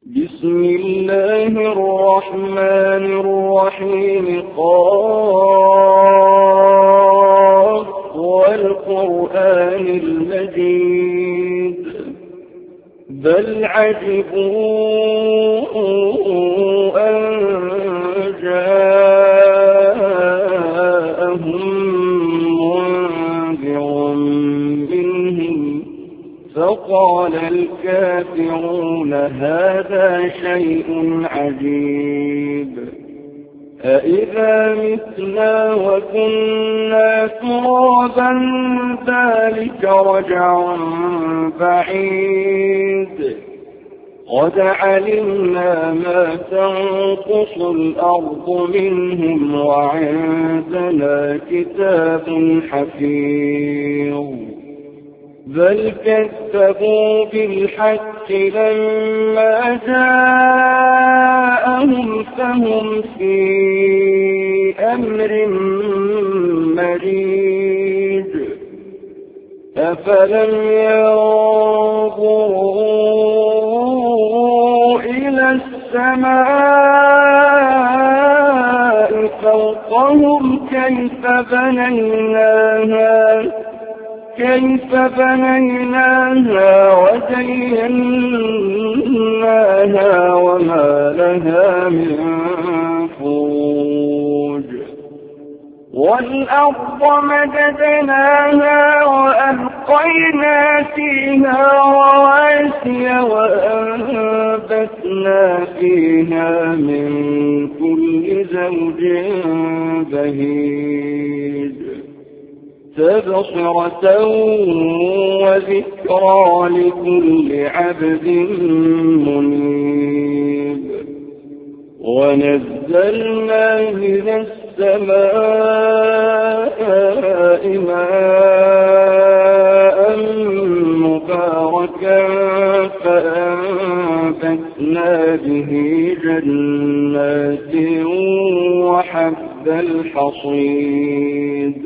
بسم الله الرحمن الرحيم قاف والقرآن المجيد بل عجبوا أن جاءهم منذر منهم فقال الكافرون هذا شيء عجيب أإذا متنا وكنا ترابا ذلك رجع بعيد قد علمنا ما تنقص الأرض منهم وعندنا كتاب حفيظ بل كذبوا بالحق لما جاءهم فهم في أمر مريج أفلم ينظروا إلى السماء فوقهم كيف بنيناها وزيناها وما لها من فروج والأرض مددناها وألقينا فيها رواسي وأنبتنا فيها من كل زوج بهيج تبصرة وذكرى لكل عبد منيب ونزلنا من السماء ماء مباركا فأنبتنا به جنات وحب الحصيد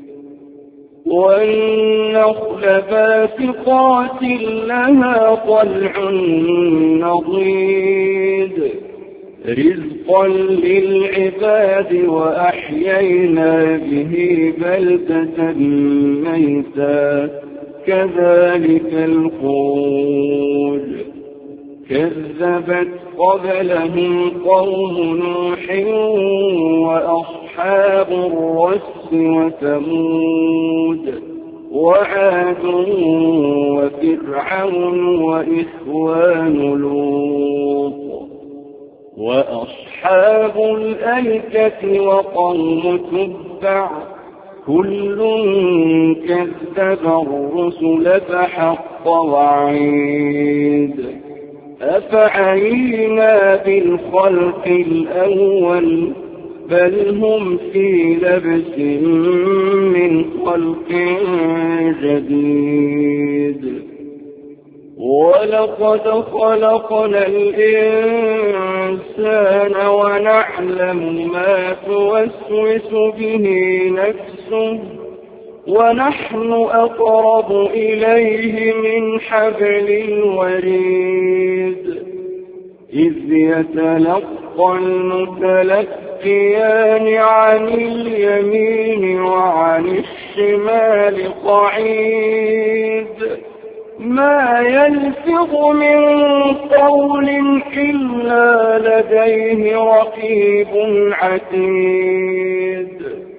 والنخل باسقات لها طلع نضيد رزقا للعباد وأحيينا به بلدة ميتا كذلك الخروج كذبت قبلهم قوم نوح وأصحاب الرس وثمود وعاد وفرعون وإخوان لوط وأصحاب الأيكة وقوم تبع كل كذب الرسل فحق وعيد أفعينا بالخلق الأول بل هم في لبس من خلق جديد ولقد خلقنا الإنسان ونعلم ما توسوس به نفسه ونحن أقرب إليه من حبل الوريد إذ يتلقى المتلقيان عن اليمين وعن الشمال قعيد ما يلفظ من قول إلا لديه رقيب عتيد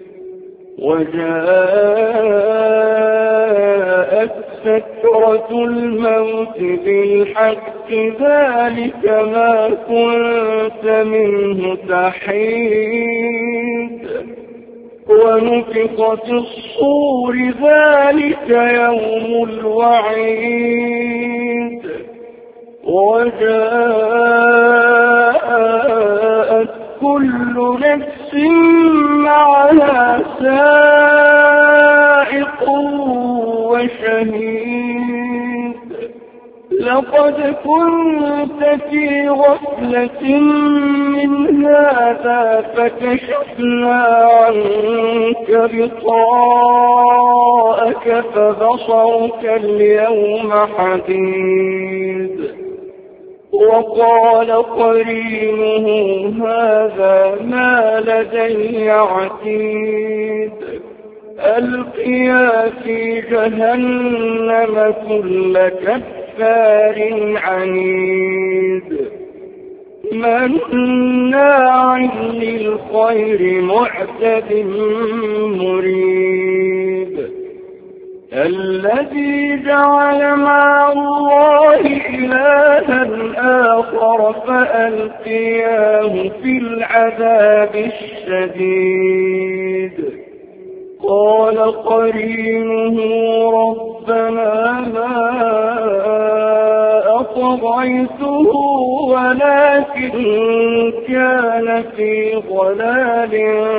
وجاءت سكرة الموت بالحق ذلك ما كنت منه تحيد ونفخ في الصور ذلك يوم الوعيد وجاءت كل نفس معها سائق وشهيد لقد كنت في غفلة من هذا فكشفنا عنك غطاءك فبصرك اليوم حديد وقال قرينه هذا ما لدي عتيد ألقيا في جهنم كل كفار عنيد مناع للخير معتد مريب الذي جعل مع الله إلها آخر فألقياه في العذاب الشديد قال قرينه ربنا ما أطغيته ولكن كان في ضلال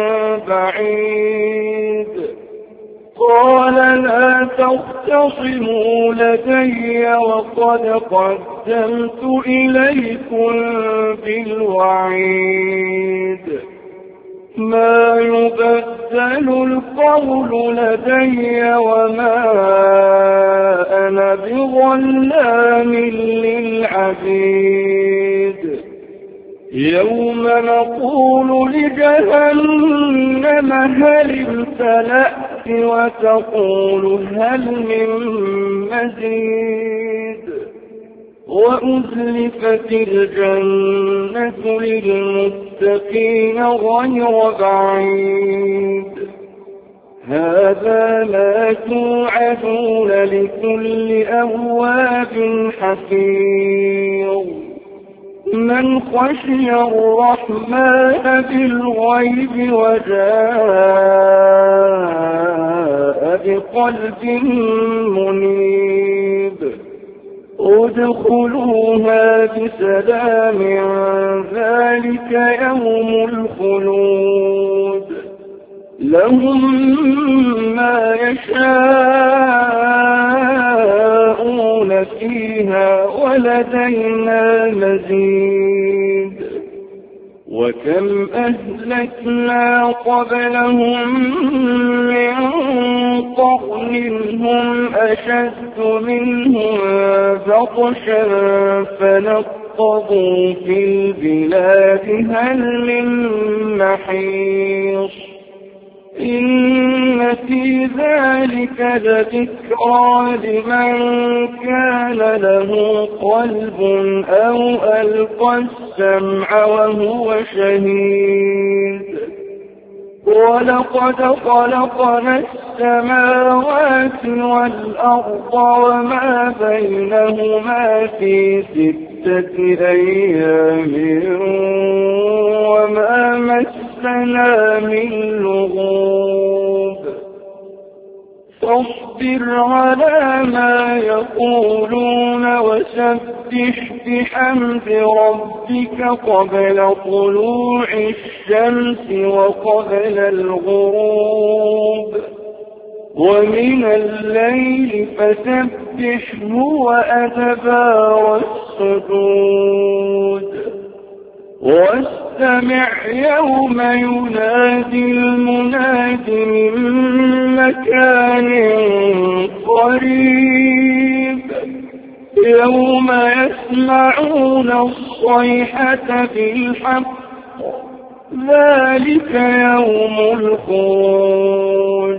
بعيد قال لا تختصموا لدي وقد قدمت إليكم بالوعيد ما يبدل القول لدي وما أنا بظلام للعبيد يوم نقول لجهنم هل امتلأت وتقول هل من مزيد وأزلفت الجنة للمتقين غير بعيد هذا ما توعدون لكل أواب حفيظ من خشي الرحمن بالغيب وجاء بقلب منيب ادخلوها بسلام ذلك يوم الخلود لهم ما يشاءون فيها ولدينا مزيد وكم أهلكنا قبلهم من قرن هم أشد منهم بطشا فنقضوا في البلاد هل من محيص إن في ذلك لذكرى لمن كان له قلب أو ألقى السمع وهو شهيد ولقد خلقنا السماوات والأرض وما بينهما في 6 أيام وما مسنا من لغوب فاصبر على ما يقولون وسبح بحمد ربك قبل طلوع الشمس وقبل الغروب ومن الليل فسبحه وأدبار السجود واستمع يوم ينادي المناد من مكان قريب يوم يسمعون الصيحة بالحق ذلك يوم الخروج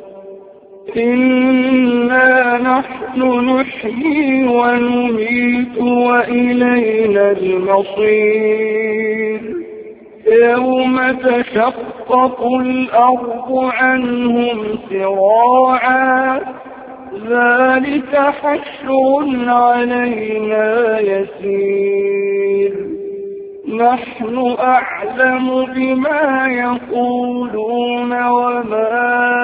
إنا نحن نحيي ونميت وإلينا المصير يوم تشقق الأرض عنهم سراعا ذلك حشر علينا يسير نحن أعلم بما يقولون وما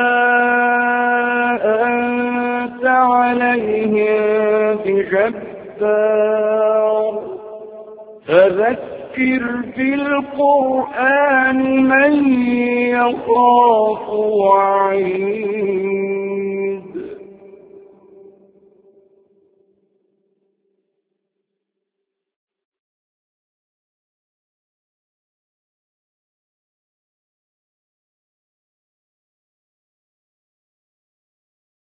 أنت عليهم بجبار فذكر بالقرآن من يخاف وعيد